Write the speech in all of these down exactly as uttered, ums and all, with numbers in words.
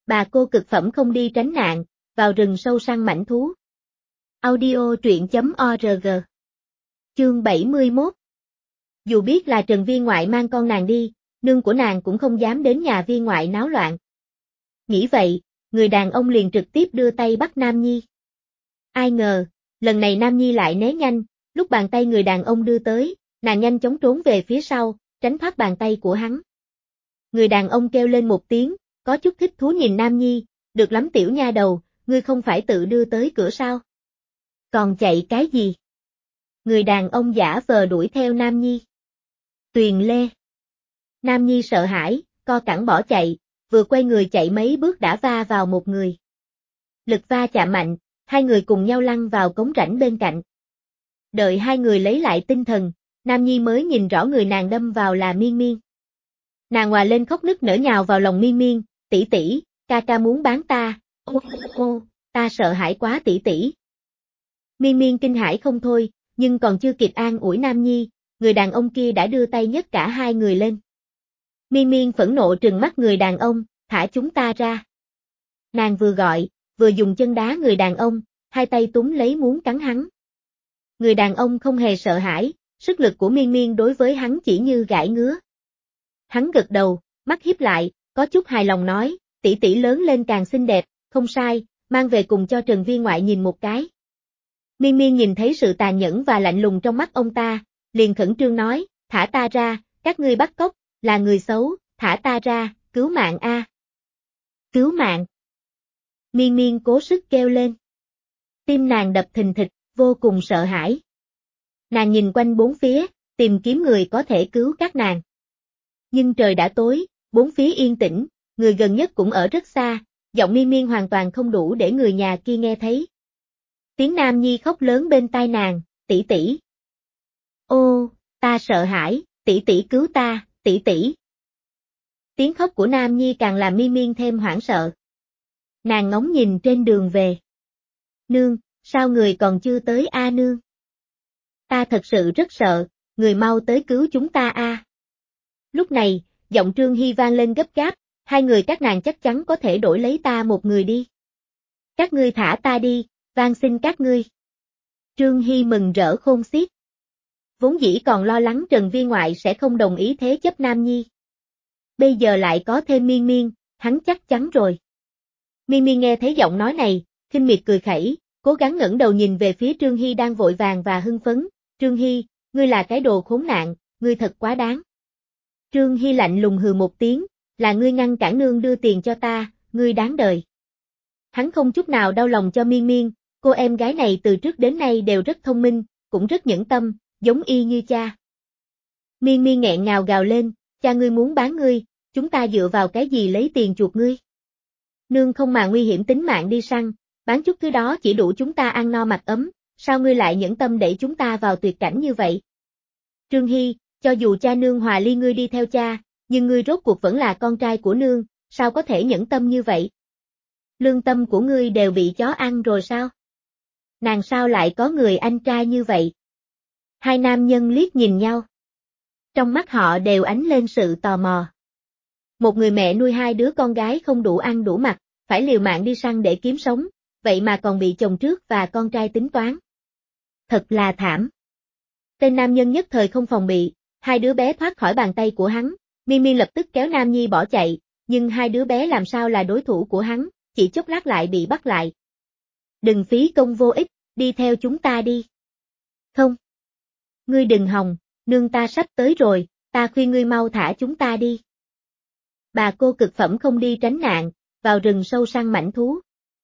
Bà cô cực phẩm không đi tránh nạn, vào rừng sâu săn mãnh thú. Audio truyện chấm org. Chương bảy mươi mốt. Dù biết là Trần Viên Ngoại mang con nàng đi, nương của nàng cũng không dám đến nhà Viên Ngoại náo loạn. Nghĩ vậy, người đàn ông liền trực tiếp đưa tay bắt Nam Nhi. Ai ngờ, lần này Nam Nhi lại né nhanh, lúc bàn tay người đàn ông đưa tới, nàng nhanh chóng trốn về phía sau, tránh thoát bàn tay của hắn. Người đàn ông kêu lên một tiếng, có chút thích thú nhìn Nam Nhi, được lắm tiểu nha đầu, ngươi không phải tự đưa tới cửa sao? Còn chạy cái gì? Người đàn ông giả vờ đuổi theo Nam Nhi. Tuyền Lê. Nam Nhi sợ hãi, co cẳng bỏ chạy, vừa quay người chạy mấy bước đã va vào một người. Lực va chạm mạnh, hai người cùng nhau lăn vào cống rãnh bên cạnh. Đợi hai người lấy lại tinh thần, Nam Nhi mới nhìn rõ người nàng đâm vào là Miên Miên. Nàng òa lên khóc nức nở nhào vào lòng Miên Miên, tỷ tỷ, ca ca muốn bán ta, ô ô, ta sợ hãi quá tỷ tỷ. Miên Miên kinh hãi không thôi, nhưng còn chưa kịp an ủi Nam Nhi, người đàn ông kia đã đưa tay nhấc cả hai người lên. Miên Miên phẫn nộ trừng mắt người đàn ông, thả chúng ta ra. Nàng vừa gọi, vừa dùng chân đá người đàn ông, hai tay túm lấy muốn cắn hắn. Người đàn ông không hề sợ hãi, sức lực của Miên Miên đối với hắn chỉ như gãi ngứa. Hắn gật đầu, mắt híp lại, có chút hài lòng nói, tỷ tỷ lớn lên càng xinh đẹp, không sai, mang về cùng cho Trần Viên Ngoại nhìn một cái. Miên Miên nhìn thấy sự tàn nhẫn và lạnh lùng trong mắt ông ta, liền khẩn trương nói, thả ta ra, các ngươi bắt cóc, là người xấu, thả ta ra, cứu mạng a. Cứu mạng. Miên Miên cố sức kêu lên. Tim nàng đập thình thịch, vô cùng sợ hãi. Nàng nhìn quanh bốn phía, tìm kiếm người có thể cứu các nàng. Nhưng trời đã tối, bốn phía yên tĩnh, người gần nhất cũng ở rất xa, giọng Miên Miên hoàn toàn không đủ để người nhà kia nghe thấy. Tiếng Nam Nhi khóc lớn bên tai nàng, tỷ tỷ. Ô, ta sợ hãi, tỷ tỷ cứu ta, tỷ tỷ. Tiếng khóc của Nam Nhi càng làm Miên Miên thêm hoảng sợ. Nàng ngóng nhìn trên đường về. Nương, sao người còn chưa tới a nương? Ta thật sự rất sợ, người mau tới cứu chúng ta a. Lúc này, giọng Trương Hy vang lên gấp gáp, hai người các nàng chắc chắn có thể đổi lấy ta một người đi. Các ngươi thả ta đi, van xin các ngươi. Trương Hy mừng rỡ khôn xiết. Vốn dĩ còn lo lắng Trần Viên Ngoại sẽ không đồng ý thế chấp Nam Nhi. Bây giờ lại có thêm Miên Miên, hắn chắc chắn rồi. Miên Miên nghe thấy giọng nói này, khinh miệt cười khẩy, cố gắng ngẩng đầu nhìn về phía Trương Hy đang vội vàng và hưng phấn. Trương Hy, ngươi là cái đồ khốn nạn, ngươi thật quá đáng. Trương Hy lạnh lùng hừ một tiếng, là ngươi ngăn cản nương đưa tiền cho ta, ngươi đáng đời. Hắn không chút nào đau lòng cho Miên Miên, cô em gái này từ trước đến nay đều rất thông minh, cũng rất nhẫn tâm, giống y như cha. Miên Miên nghẹn ngào gào lên, cha ngươi muốn bán ngươi, chúng ta dựa vào cái gì lấy tiền chuộc ngươi? Nương không mà nguy hiểm tính mạng đi săn, bán chút thứ đó chỉ đủ chúng ta ăn no mặc ấm, sao ngươi lại nhẫn tâm đẩy chúng ta vào tuyệt cảnh như vậy? Trương Hy, cho dù cha nương hòa ly ngươi đi theo cha, nhưng ngươi rốt cuộc vẫn là con trai của nương, sao có thể nhẫn tâm như vậy? Lương tâm của ngươi đều bị chó ăn rồi sao? Nàng sao lại có người anh trai như vậy? Hai nam nhân liếc nhìn nhau. Trong mắt họ đều ánh lên sự tò mò. Một người mẹ nuôi hai đứa con gái không đủ ăn đủ mặc, phải liều mạng đi săn để kiếm sống, vậy mà còn bị chồng trước và con trai tính toán. Thật là thảm. Tên nam nhân nhất thời không phòng bị, hai đứa bé thoát khỏi bàn tay của hắn, Miên Miên lập tức kéo Nam Nhi bỏ chạy, nhưng hai đứa bé làm sao là đối thủ của hắn, chỉ chốc lát lại bị bắt lại. Đừng phí công vô ích, đi theo chúng ta đi. Không. Ngươi đừng hòng, nương ta sắp tới rồi, ta khuyên ngươi mau thả chúng ta đi. Bà cô cực phẩm không đi tránh nạn, vào rừng sâu săn mãnh thú.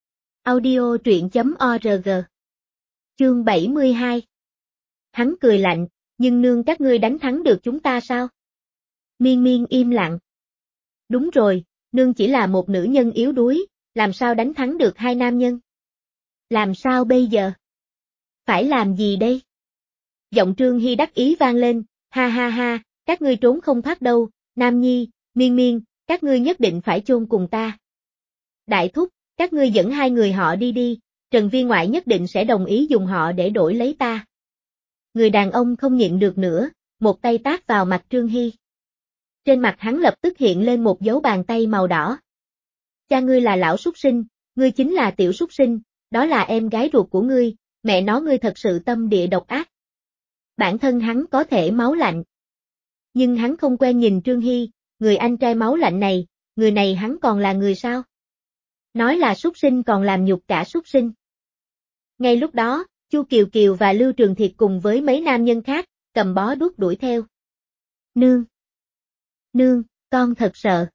Audio truyện chấm org. Chương bảy mươi hai. Hắn cười lạnh, nhưng nương các ngươi đánh thắng được chúng ta sao? Miên Miên im lặng. Đúng rồi, nương chỉ là một nữ nhân yếu đuối, làm sao đánh thắng được hai nam nhân? Làm sao bây giờ? Phải làm gì đây? Giọng Trương Hy đắc ý vang lên, ha ha ha, các ngươi trốn không thoát đâu, Nam Nhi, Miên Miên, các ngươi nhất định phải chôn cùng ta. Đại thúc, các ngươi dẫn hai người họ đi đi, Trần Viên Ngoại nhất định sẽ đồng ý dùng họ để đổi lấy ta. Người đàn ông không nhịn được nữa, một tay tát vào mặt Trương Hy. Trên mặt hắn lập tức hiện lên một dấu bàn tay màu đỏ. Cha ngươi là lão súc sinh, ngươi chính là tiểu súc sinh, đó là em gái ruột của ngươi, mẹ nó ngươi thật sự tâm địa độc ác. Bản thân hắn có thể máu lạnh. Nhưng hắn không quen nhìn Trương Hy, người anh trai máu lạnh này, người này hắn còn là người sao? Nói là súc sinh còn làm nhục cả súc sinh. Ngay lúc đó, Chu Kiều Kiều và Lưu Trường Thiệt cùng với mấy nam nhân khác, cầm bó đuốc đuổi theo. Nương! Nương, con thật sợ.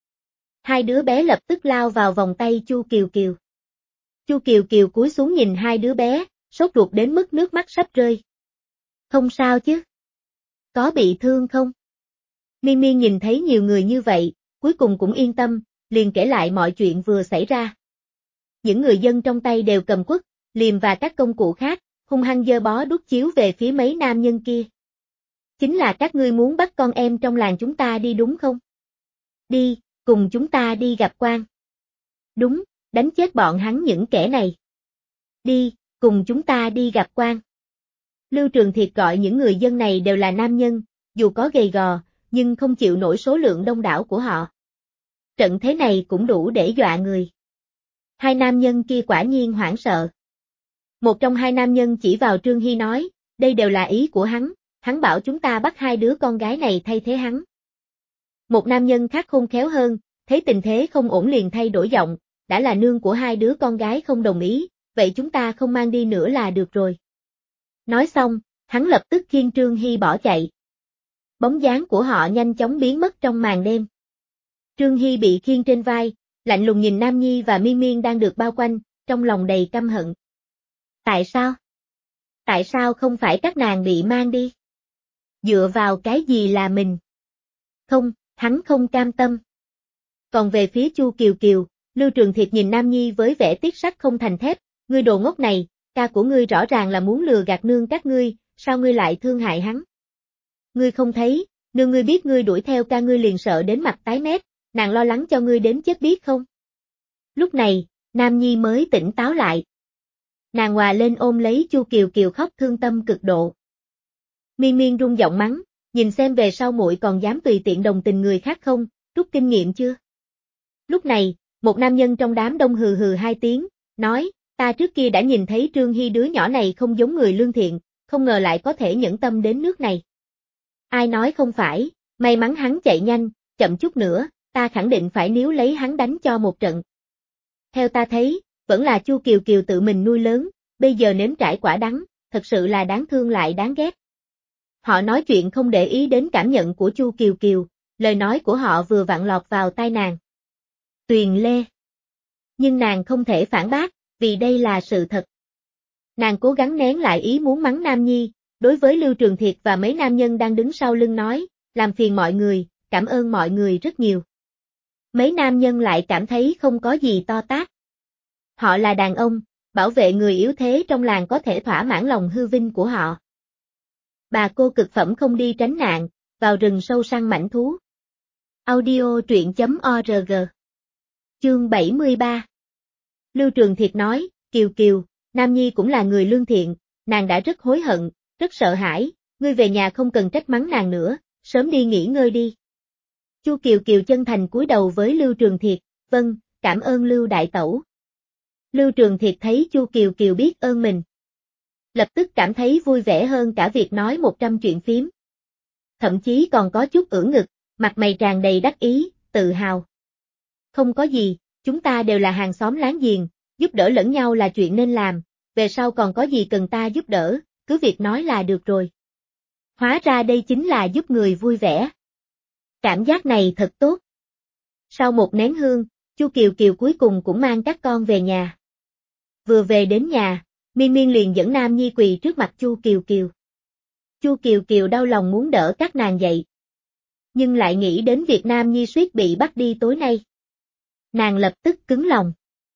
Hai đứa bé lập tức lao vào vòng tay Chu Kiều Kiều. Chu Kiều Kiều cúi xuống nhìn hai đứa bé, sốt ruột đến mức nước mắt sắp rơi. Không sao chứ? Có bị thương không? Miên Miên nhìn thấy nhiều người như vậy, cuối cùng cũng yên tâm, liền kể lại mọi chuyện vừa xảy ra. Những người dân trong tay đều cầm quất, liềm và các công cụ khác, hung hăng giơ bó đuốc chiếu về phía mấy nam nhân kia. Chính là các ngươi muốn bắt con em trong làng chúng ta đi đúng không? Đi, cùng chúng ta đi gặp quan. Đúng, đánh chết bọn hắn những kẻ này. Đi, cùng chúng ta đi gặp quan. Lưu Trường Thiệt gọi những người dân này đều là nam nhân, dù có gầy gò, nhưng không chịu nổi số lượng đông đảo của họ. Trận thế này cũng đủ để dọa người. Hai nam nhân kia quả nhiên hoảng sợ. Một trong hai nam nhân chỉ vào Trương Hy nói, đây đều là ý của hắn, hắn bảo chúng ta bắt hai đứa con gái này thay thế hắn. Một nam nhân khác khôn khéo hơn, thấy tình thế không ổn liền thay đổi giọng, đã là nương của hai đứa con gái không đồng ý, vậy chúng ta không mang đi nữa là được rồi. Nói xong, hắn lập tức khiêng Trương Hy bỏ chạy. Bóng dáng của họ nhanh chóng biến mất trong màn đêm. Trương Hy bị khiêng trên vai, lạnh lùng nhìn Nam Nhi và Miên Miên đang được bao quanh, trong lòng đầy căm hận. Tại sao? Tại sao không phải các nàng bị mang đi? Dựa vào cái gì là mình? Không, hắn không cam tâm. Còn về phía Chu Kiều Kiều, Lưu Trường Thiệt nhìn Nam Nhi với vẻ tiếc sắt không thành thép, ngươi đồ ngốc này, ca của ngươi rõ ràng là muốn lừa gạt nương các ngươi, sao ngươi lại thương hại hắn? Ngươi không thấy, nương ngươi biết ngươi đuổi theo ca ngươi liền sợ đến mặt tái mét, nàng lo lắng cho ngươi đến chết biết không? Lúc này, Nam Nhi mới tỉnh táo lại. Nàng hòa lên ôm lấy Chu Kiều Kiều khóc thương tâm cực độ. Miên Miên rung giọng mắng, nhìn xem về sau muội còn dám tùy tiện đồng tình người khác không, rút kinh nghiệm chưa? Lúc này, một nam nhân trong đám đông hừ hừ hai tiếng, nói, ta trước kia đã nhìn thấy Trương Hy đứa nhỏ này không giống người lương thiện, không ngờ lại có thể nhẫn tâm đến nước này. Ai nói không phải, may mắn hắn chạy nhanh, chậm chút nữa, ta khẳng định phải níu lấy hắn đánh cho một trận. Theo ta thấy, vẫn là Chu Kiều Kiều tự mình nuôi lớn, bây giờ nếm trải quả đắng, thật sự là đáng thương lại đáng ghét. Họ nói chuyện không để ý đến cảm nhận của Chu Kiều Kiều, lời nói của họ vừa vặn lọt vào tai nàng. Tuyền Lê. Nhưng nàng không thể phản bác, vì đây là sự thật. Nàng cố gắng nén lại ý muốn mắng Nam Nhi, đối với Lưu Trường Thiệt và mấy nam nhân đang đứng sau lưng nói, làm phiền mọi người, cảm ơn mọi người rất nhiều. Mấy nam nhân lại cảm thấy không có gì to tát. Họ là đàn ông, bảo vệ người yếu thế trong làng có thể thỏa mãn lòng hư vinh của họ. Bà cô cực phẩm không đi tránh nạn, vào rừng sâu săn mãnh thú. Audio truyện chấm org. Chương bảy mươi ba. Lưu Trường Thiệt nói, Kiều Kiều, Nam Nhi cũng là người lương thiện, nàng đã rất hối hận, rất sợ hãi, ngươi về nhà không cần trách mắng nàng nữa, sớm đi nghỉ ngơi đi. Chu Kiều Kiều chân thành cúi đầu với Lưu Trường Thiệt, vâng, cảm ơn Lưu Đại Tẩu. Lưu Trường Thiệt thấy Chu Kiều Kiều biết ơn mình. Lập tức cảm thấy vui vẻ hơn cả việc nói một trăm chuyện phím. Thậm chí còn có chút ưỡn ngực, mặt mày tràn đầy đắc ý, tự hào. Không có gì, chúng ta đều là hàng xóm láng giềng, giúp đỡ lẫn nhau là chuyện nên làm, về sau còn có gì cần ta giúp đỡ, cứ việc nói là được rồi. Hóa ra đây chính là giúp người vui vẻ. Cảm giác này thật tốt. Sau một nén hương, Chu Kiều Kiều cuối cùng cũng mang các con về nhà. Vừa về đến nhà, Miên Miên liền dẫn Nam Nhi quỳ trước mặt Chu Kiều Kiều. Chu Kiều Kiều đau lòng muốn đỡ các nàng dậy. Nhưng lại nghĩ đến việc Nam Nhi suýt bị bắt đi tối nay. Nàng lập tức cứng lòng.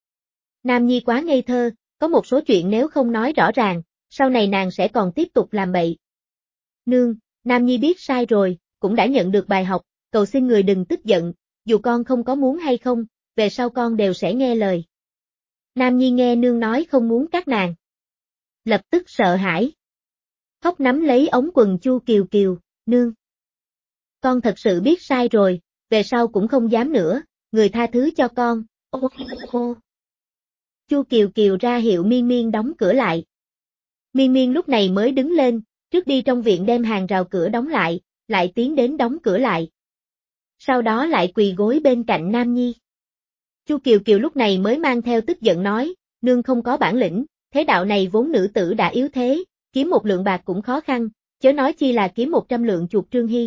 Nam Nhi quá ngây thơ, có một số chuyện nếu không nói rõ ràng, sau này nàng sẽ còn tiếp tục làm bậy. Nương, Nam Nhi biết sai rồi, cũng đã nhận được bài học, cầu xin người đừng tức giận, dù con không có muốn hay không, về sau con đều sẽ nghe lời. Nam Nhi nghe nương nói không muốn các nàng. Lập tức sợ hãi. Khóc nắm lấy ống quần Chu Kiều Kiều, nương. Con thật sự biết sai rồi, về sau cũng không dám nữa, người tha thứ cho con, Ô, ô. Chu Kiều Kiều ra hiệu Miên Miên đóng cửa lại. Miên Miên lúc này mới đứng lên, trước đi trong viện đem hàng rào cửa đóng lại, lại tiến đến đóng cửa lại. Sau đó lại quỳ gối bên cạnh Nam Nhi. Chu Kiều Kiều lúc này mới mang theo tức giận nói, nương không có bản lĩnh, thế đạo này vốn nữ tử đã yếu thế, kiếm một lượng bạc cũng khó khăn, chớ nói chi là kiếm một trăm lượng chuột Trương Hy.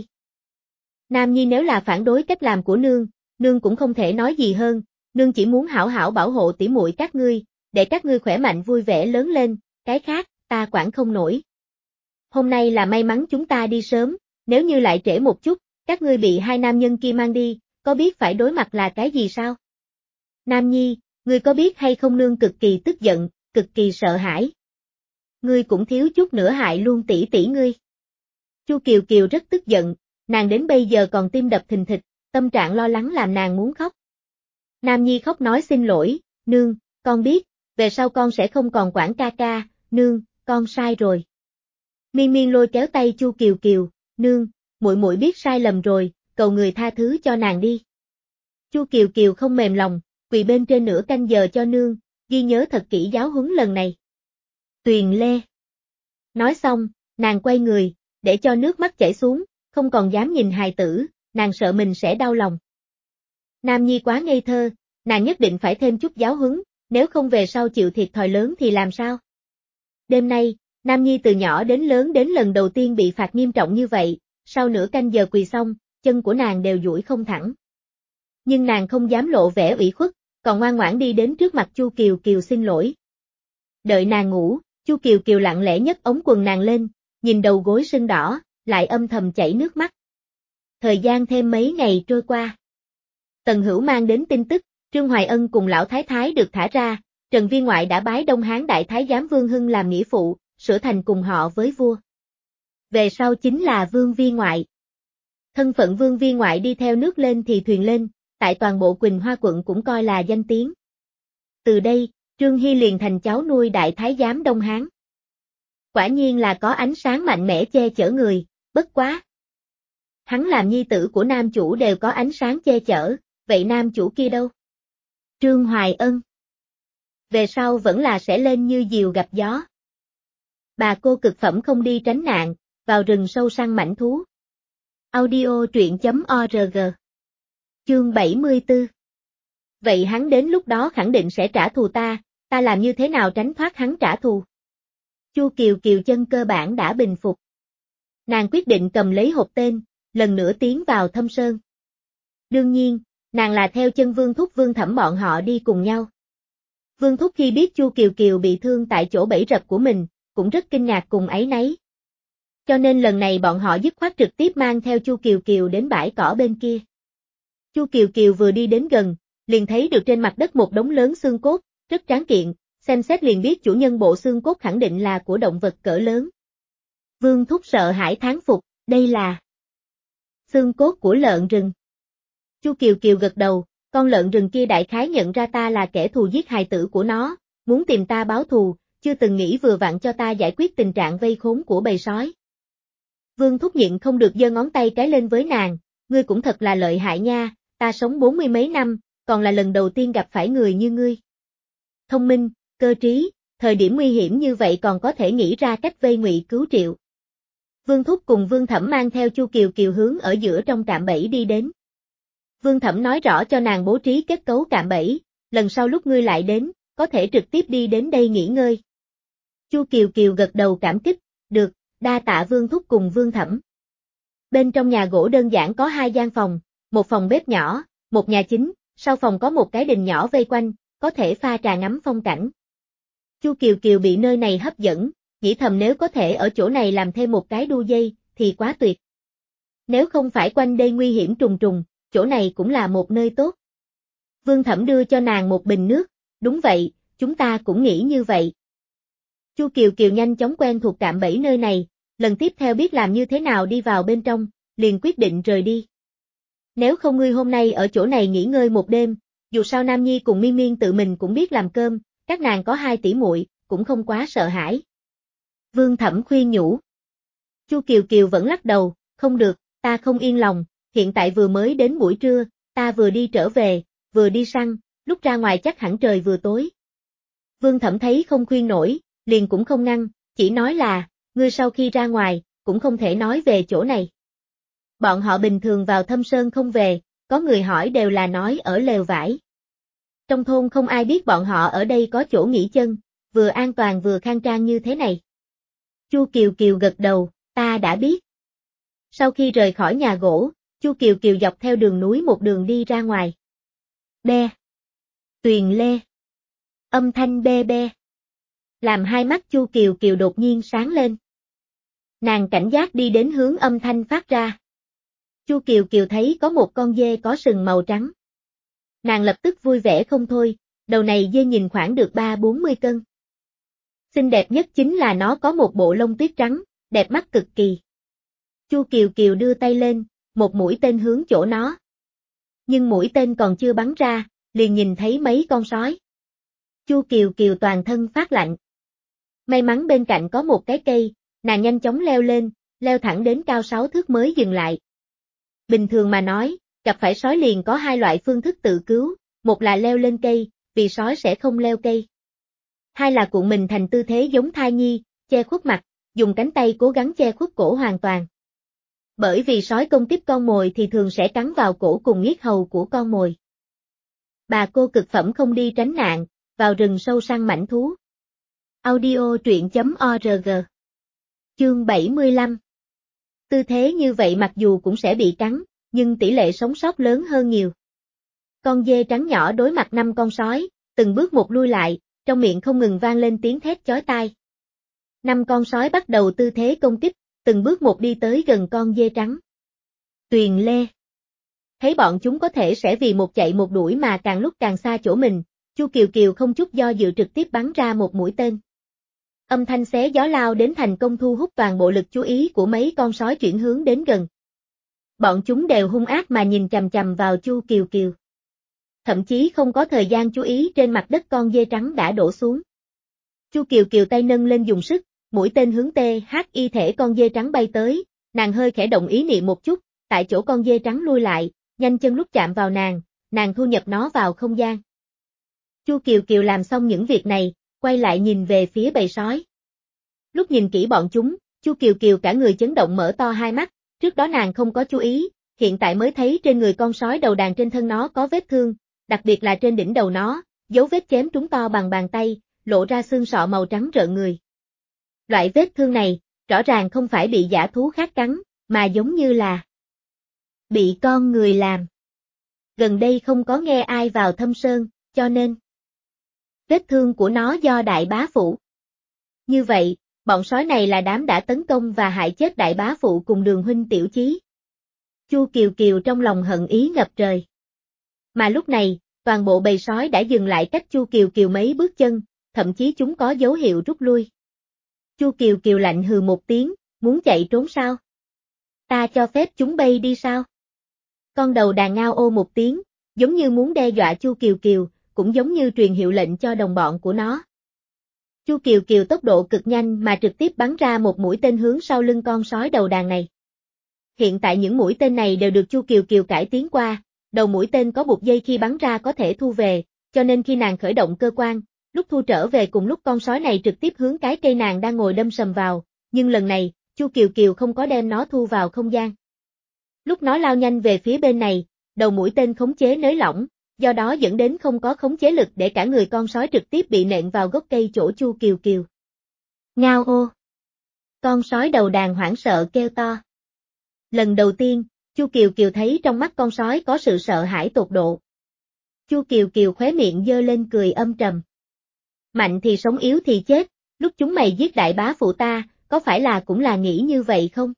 Nam Nhi nếu là phản đối cách làm của nương, nương cũng không thể nói gì hơn, nương chỉ muốn hảo hảo bảo hộ tỉ muội các ngươi, để các ngươi khỏe mạnh vui vẻ lớn lên, cái khác, ta quản không nổi. Hôm nay là may mắn chúng ta đi sớm, nếu như lại trễ một chút, các ngươi bị hai nam nhân kia mang đi, có biết phải đối mặt là cái gì sao? Nam Nhi, ngươi có biết hay không nương cực kỳ tức giận, cực kỳ sợ hãi. Ngươi cũng thiếu chút nữa hại luôn tỷ tỷ ngươi. Chu Kiều Kiều rất tức giận, nàng đến bây giờ còn tim đập thình thịch, tâm trạng lo lắng làm nàng muốn khóc. Nam Nhi khóc nói xin lỗi, nương, con biết, về sau con sẽ không còn quản ca ca, nương, con sai rồi. Miên Miên lôi kéo tay Chu Kiều Kiều, nương, muội muội biết sai lầm rồi, cầu người tha thứ cho nàng đi. Chu Kiều Kiều không mềm lòng, quỳ bên trên nửa canh giờ cho nương, ghi nhớ thật kỹ giáo huấn lần này. Tuyền Lê. Nói xong, nàng quay người, để cho nước mắt chảy xuống, không còn dám nhìn hài tử, nàng sợ mình sẽ đau lòng. Nam Nhi quá ngây thơ, nàng nhất định phải thêm chút giáo huấn, nếu không về sau chịu thiệt thòi lớn thì làm sao? Đêm nay, Nam Nhi từ nhỏ đến lớn đến lần đầu tiên bị phạt nghiêm trọng như vậy, sau nửa canh giờ quỳ xong, chân của nàng đều duỗi không thẳng. Nhưng nàng không dám lộ vẻ ủy khuất, còn ngoan ngoãn đi đến trước mặt Chu Kiều Kiều xin lỗi. Đợi nàng ngủ, Chu Kiều Kiều lặng lẽ nhấc ống quần nàng lên, nhìn đầu gối sưng đỏ, lại âm thầm chảy nước mắt. Thời gian thêm mấy ngày trôi qua. Tần Hữu mang đến tin tức, Trương Hoài Ân cùng lão thái thái được thả ra, Trần Viên Ngoại đã bái Đông Hán đại thái giám Vương Hưng làm nghĩa phụ, sửa thành cùng họ với vua. Về sau chính là Vương Viên Ngoại. Thân phận Vương Viên Ngoại đi theo nước lên thì thuyền lên, tại toàn bộ Quỳnh Hoa quận cũng coi là danh tiếng. Từ đây, Trương Hy liền thành cháu nuôi đại thái giám Đông Hán. Quả nhiên là có ánh sáng mạnh mẽ che chở người, bất quá. Hắn làm nhi tử của nam chủ đều có ánh sáng che chở, vậy nam chủ kia đâu? Trương Hoài Ân. Về sau vẫn là sẽ lên như diều gặp gió. Bà cô cực phẩm không đi tránh nạn, vào rừng sâu săn mãnh thú. Audio truyện chấm org. Chương bảy mươi tư. Vậy hắn đến lúc đó khẳng định sẽ trả thù ta, ta làm như thế nào tránh thoát hắn trả thù? Chu Kiều Kiều chân cơ bản đã bình phục. Nàng quyết định cầm lấy hộp tên, lần nữa tiến vào thâm sơn. Đương nhiên, nàng là theo chân Vương Thúc Vương Thẩm bọn họ đi cùng nhau. Vương Thúc khi biết Chu Kiều Kiều bị thương tại chỗ bẫy rập của mình, cũng rất kinh ngạc cùng áy náy. Cho nên lần này bọn họ dứt khoát trực tiếp mang theo Chu Kiều Kiều đến bãi cỏ bên kia. Chu Kiều Kiều vừa đi đến gần, liền thấy được trên mặt đất một đống lớn xương cốt, rất tráng kiện, xem xét liền biết chủ nhân bộ xương cốt khẳng định là của động vật cỡ lớn. Vương Thúc sợ hãi thán phục, đây là xương cốt của lợn rừng. Chu Kiều Kiều gật đầu, con lợn rừng kia đại khái nhận ra ta là kẻ thù giết hài tử của nó, muốn tìm ta báo thù, chưa từng nghĩ vừa vặn cho ta giải quyết tình trạng vây khốn của bầy sói. Vương Thúc nhịn không được giơ ngón tay cái lên với nàng, ngươi cũng thật là lợi hại nha, ta sống bốn mươi mấy năm, còn là lần đầu tiên gặp phải người như ngươi. Thông minh, cơ trí, thời điểm nguy hiểm như vậy còn có thể nghĩ ra cách vây ngụy cứu triệu. Vương Thúc cùng Vương Thẩm mang theo Chu Kiều Kiều hướng ở giữa trong cạm bẫy đi đến. Vương Thẩm nói rõ cho nàng bố trí kết cấu cạm bẫy, lần sau lúc ngươi lại đến, có thể trực tiếp đi đến đây nghỉ ngơi. Chu Kiều Kiều gật đầu cảm kích, được, đa tạ Vương Thúc cùng Vương Thẩm. Bên trong nhà gỗ đơn giản có hai gian phòng, một phòng bếp nhỏ, một nhà chính, sau phòng có một cái đình nhỏ vây quanh, có thể pha trà ngắm phong cảnh. Chu Kiều Kiều bị nơi này hấp dẫn, nghĩ thầm nếu có thể ở chỗ này làm thêm một cái đu dây, thì quá tuyệt. Nếu không phải quanh đây nguy hiểm trùng trùng, chỗ này cũng là một nơi tốt. Vương Thẩm đưa cho nàng một bình nước, đúng vậy, chúng ta cũng nghĩ như vậy. Chu Kiều Kiều nhanh chóng quen thuộc cạm bẫy nơi này, lần tiếp theo biết làm như thế nào đi vào bên trong, liền quyết định rời đi. Nếu không ngươi hôm nay ở chỗ này nghỉ ngơi một đêm, dù sao Nam Nhi cùng Miên Miên tự mình cũng biết làm cơm, các nàng có hai tỷ muội, cũng không quá sợ hãi. Vương Thẩm khuyên nhủ. Chu Kiều Kiều vẫn lắc đầu, không được, ta không yên lòng, hiện tại vừa mới đến buổi trưa, ta vừa đi trở về, vừa đi săn, lúc ra ngoài chắc hẳn trời vừa tối. Vương Thẩm thấy không khuyên nổi, liền cũng không ngăn, chỉ nói là, ngươi sau khi ra ngoài, cũng không thể nói về chỗ này. Bọn họ bình thường vào Thâm Sơn không về, có người hỏi đều là nói ở lều vải. Trong thôn không ai biết bọn họ ở đây có chỗ nghỉ chân, vừa an toàn vừa khang trang như thế này. Chu Kiều Kiều gật đầu, ta đã biết. Sau khi rời khỏi nhà gỗ, Chu Kiều Kiều dọc theo đường núi một đường đi ra ngoài. Be. Tuyền lê. Âm thanh bê bê. Làm hai mắt Chu Kiều Kiều đột nhiên sáng lên. Nàng cảnh giác đi đến hướng âm thanh phát ra. Chu Kiều Kiều thấy có một con dê có sừng màu trắng. Nàng lập tức vui vẻ không thôi, đầu này dê nhìn khoảng được ba bốn mươi cân. Xinh đẹp nhất chính là nó có một bộ lông tuyết trắng, đẹp mắt cực kỳ. Chu Kiều Kiều đưa tay lên, một mũi tên hướng chỗ nó. Nhưng mũi tên còn chưa bắn ra, liền nhìn thấy mấy con sói. Chu Kiều Kiều toàn thân phát lạnh. May mắn bên cạnh có một cái cây, nàng nhanh chóng leo lên, leo thẳng đến cao sáu thước mới dừng lại. Bình thường mà nói, gặp phải sói liền có hai loại phương thức tự cứu, một là leo lên cây, vì sói sẽ không leo cây. Hai là cuộn mình thành tư thế giống thai nhi, che khuất mặt, dùng cánh tay cố gắng che khuất cổ hoàn toàn. Bởi vì sói công kích con mồi thì thường sẽ cắn vào cổ cùng yết hầu của con mồi. Bà cô cực phẩm không đi tránh nạn, vào rừng sâu săn mãnh thú. Audio truyện chấm org. Chương bảy mươi lăm. Tư thế như vậy mặc dù cũng sẽ bị cắn, nhưng tỷ lệ sống sót lớn hơn nhiều. Con dê trắng nhỏ đối mặt năm con sói, từng bước một lui lại, trong miệng không ngừng vang lên tiếng thét chói tai. Năm con sói bắt đầu tư thế công kích, từng bước một đi tới gần con dê trắng. Tuyền lê. Thấy bọn chúng có thể sẽ vì một chạy một đuổi mà càng lúc càng xa chỗ mình, Chu Kiều Kiều không chút do dự trực tiếp bắn ra một mũi tên. Âm thanh xé gió lao đến thành công thu hút toàn bộ lực chú ý của mấy con sói chuyển hướng đến gần. Bọn chúng đều hung ác mà nhìn chằm chằm vào Chu Kiều Kiều. Thậm chí không có thời gian chú ý trên mặt đất con dê trắng đã đổ xuống. Chu Kiều Kiều tay nâng lên dùng sức, mũi tên hướng tê hát y thể con dê trắng bay tới, nàng hơi khẽ động ý niệm một chút, tại chỗ con dê trắng lui lại, nhanh chân lúc chạm vào nàng, nàng thu nhập nó vào không gian. Chu Kiều Kiều làm xong những việc này, quay lại nhìn về phía bầy sói. Lúc nhìn kỹ bọn chúng, Chu Kiều Kiều cả người chấn động mở to hai mắt, trước đó nàng không có chú ý, hiện tại mới thấy trên người con sói đầu đàn trên thân nó có vết thương, đặc biệt là trên đỉnh đầu nó, dấu vết chém trúng to bằng bàn tay, lộ ra xương sọ màu trắng rợn người. Loại vết thương này, rõ ràng không phải bị dã thú khác cắn, mà giống như là bị con người làm. Gần đây không có nghe ai vào Thâm Sơn, cho nên vết thương của nó do đại bá phụ. Như vậy, bọn sói này là đám đã tấn công và hại chết đại bá phụ cùng Đường huynh Tiểu Chí. Chu Kiều Kiều trong lòng hận ý ngập trời. Mà lúc này, toàn bộ bầy sói đã dừng lại cách Chu Kiều Kiều mấy bước chân, thậm chí chúng có dấu hiệu rút lui. Chu Kiều Kiều lạnh hừ một tiếng, muốn chạy trốn sao? Ta cho phép chúng bay đi sao? Con đầu đàn ngao ô một tiếng, giống như muốn đe dọa Chu Kiều Kiều, cũng giống như truyền hiệu lệnh cho đồng bọn của nó. Chu Kiều Kiều tốc độ cực nhanh mà trực tiếp bắn ra một mũi tên hướng sau lưng con sói đầu đàn này. Hiện tại những mũi tên này đều được Chu Kiều Kiều cải tiến qua, đầu mũi tên có buộc dây khi bắn ra có thể thu về, cho nên khi nàng khởi động cơ quan, lúc thu trở về cùng lúc con sói này trực tiếp hướng cái cây nàng đang ngồi đâm sầm vào, nhưng lần này, Chu Kiều Kiều không có đem nó thu vào không gian. Lúc nó lao nhanh về phía bên này, đầu mũi tên khống chế nới lỏng, do đó dẫn đến không có khống chế lực để cả người con sói trực tiếp bị nện vào gốc cây chỗ Chu Kiều Kiều. Ngao ô! Con sói đầu đàn hoảng sợ kêu to. Lần đầu tiên, Chu Kiều Kiều thấy trong mắt con sói có sự sợ hãi tột độ. Chu Kiều Kiều khóe miệng giơ lên cười âm trầm. Mạnh thì sống yếu thì chết, lúc chúng mày giết đại bá phụ ta, có phải là cũng là nghĩ như vậy không?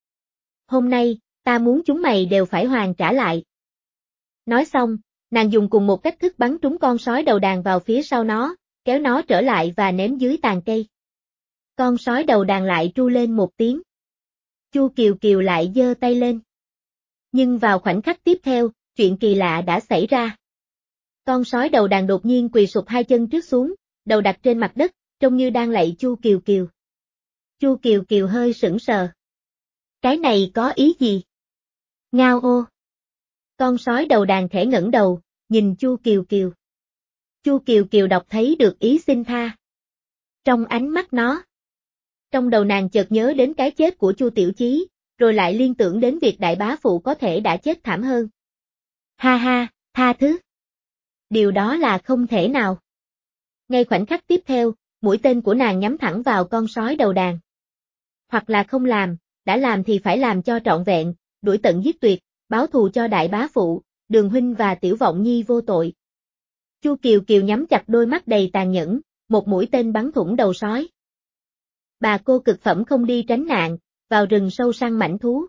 Hôm nay, ta muốn chúng mày đều phải hoàn trả lại. Nói xong, nàng dùng cùng một cách thức bắn trúng con sói đầu đàn vào phía sau nó, kéo nó trở lại và ném dưới tàn cây. Con sói đầu đàn lại tru lên một tiếng. Chu Kiều Kiều lại giơ tay lên. Nhưng vào khoảnh khắc tiếp theo, chuyện kỳ lạ đã xảy ra. Con sói đầu đàn đột nhiên quỳ sụp hai chân trước xuống, đầu đặt trên mặt đất, trông như đang lạy Chu Kiều Kiều. Chu Kiều Kiều hơi sững sờ. Cái này có ý gì? Ngao ô. Con sói đầu đàn khẽ ngẩng đầu, nhìn Chu Kiều Kiều. Chu Kiều Kiều đọc thấy được ý xin tha. Trong ánh mắt nó. Trong đầu nàng chợt nhớ đến cái chết của Chu Tiểu Chí, rồi lại liên tưởng đến việc đại bá phụ có thể đã chết thảm hơn. Ha ha, tha thứ. Điều đó là không thể nào. Ngay khoảnh khắc tiếp theo, mũi tên của nàng nhắm thẳng vào con sói đầu đàn. Hoặc là không làm, đã làm thì phải làm cho trọn vẹn, đuổi tận giết tuyệt, báo thù cho đại bá phụ, Đường huynh và Tiểu Vọng Nhi vô tội. Chu Kiều Kiều nhắm chặt đôi mắt đầy tàn nhẫn, một mũi tên bắn thủng đầu sói. Bà cô cực phẩm không đi tránh nạn, vào rừng sâu săn mãnh thú.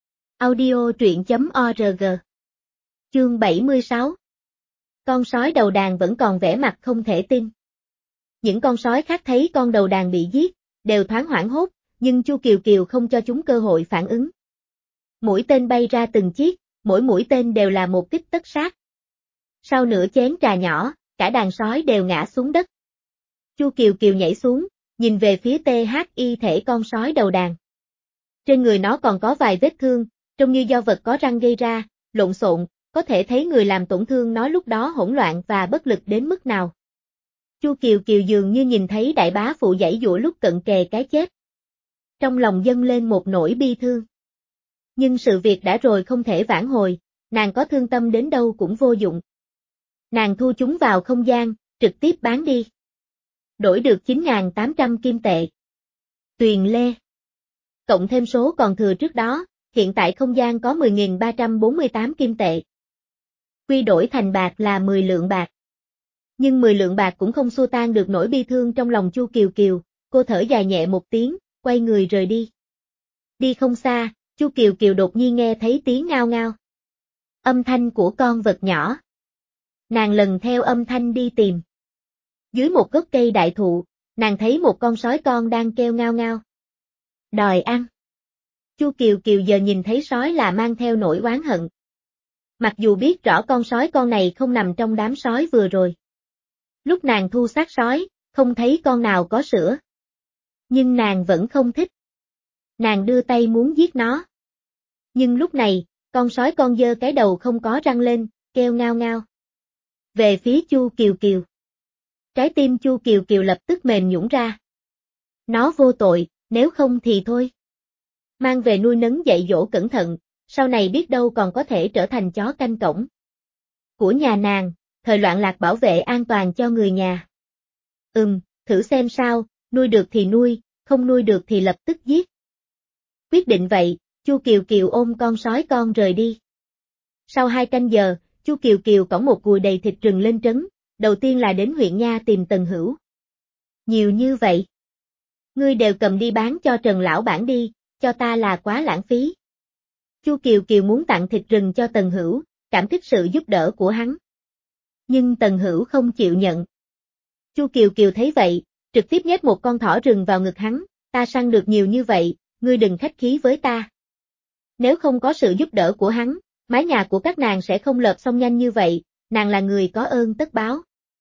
Audio truyện chấm org. Chương bảy mươi sáu. Con sói đầu đàn vẫn còn vẻ mặt không thể tin. Những con sói khác thấy con đầu đàn bị giết, đều thoáng hoảng hốt, nhưng Chu Kiều Kiều không cho chúng cơ hội phản ứng. Mũi tên bay ra từng chiếc, mỗi mũi tên đều là một kích tất sát. Sau nửa chén trà nhỏ, cả đàn sói đều ngã xuống đất. Chu Kiều Kiều nhảy xuống, nhìn về phía tê hát i thể con sói đầu đàn. Trên người nó còn có vài vết thương, trông như do vật có răng gây ra, lộn xộn, có thể thấy người làm tổn thương nó lúc đó hỗn loạn và bất lực đến mức nào. Chu Kiều Kiều dường như nhìn thấy đại bá phụ giãy giụa lúc cận kề cái chết. Trong lòng dâng lên một nỗi bi thương. Nhưng sự việc đã rồi không thể vãn hồi, nàng có thương tâm đến đâu cũng vô dụng. Nàng thu chúng vào không gian, trực tiếp bán đi. Đổi được chín nghìn tám trăm kim tệ. Tuyền lê. Cộng thêm số còn thừa trước đó, hiện tại không gian có mười nghìn ba trăm bốn mươi tám kim tệ. Quy đổi thành bạc là mười lượng bạc. Nhưng mười lượng bạc cũng không xua tan được nỗi bi thương trong lòng Chu Kiều Kiều, cô thở dài nhẹ một tiếng, quay người rời đi. Đi không xa, Chu Kiều Kiều đột nhiên nghe thấy tiếng ngao ngao. Âm thanh của con vật nhỏ. Nàng lần theo âm thanh đi tìm. Dưới một gốc cây đại thụ, nàng thấy một con sói con đang kêu ngao ngao. Đòi ăn. Chu Kiều Kiều giờ nhìn thấy sói là mang theo nỗi oán hận. Mặc dù biết rõ con sói con này không nằm trong đám sói vừa rồi. Lúc nàng thu xác sói, không thấy con nào có sữa. Nhưng nàng vẫn không thích. Nàng đưa tay muốn giết nó. Nhưng lúc này, con sói con giơ cái đầu không có răng lên, kêu ngao ngao. Về phía Chu Kiều Kiều. Trái tim Chu Kiều Kiều lập tức mềm nhũn ra. Nó vô tội, nếu không thì thôi. Mang về nuôi nấng dạy dỗ cẩn thận, sau này biết đâu còn có thể trở thành chó canh cổng. Của nhà nàng, thời loạn lạc bảo vệ an toàn cho người nhà. Ừm, thử xem sao, nuôi được thì nuôi, không nuôi được thì lập tức giết. Quyết định vậy, Chu Kiều Kiều ôm con sói con rời đi. Sau hai canh giờ, Chu Kiều Kiều cõng một cùi đầy thịt rừng lên trấn, đầu tiên là đến huyện Nha tìm Tần Hữu. Nhiều như vậy. Ngươi đều cầm đi bán cho Trần lão bản đi, cho ta là quá lãng phí. Chu Kiều Kiều muốn tặng thịt rừng cho Tần Hữu, cảm kích sự giúp đỡ của hắn. Nhưng Tần Hữu không chịu nhận. Chu Kiều Kiều thấy vậy, trực tiếp nhét một con thỏ rừng vào ngực hắn, ta săn được nhiều như vậy, ngươi đừng khách khí với ta. Nếu không có sự giúp đỡ của hắn, mái nhà của các nàng sẽ không lợp xong nhanh như vậy, nàng là người có ơn tất báo.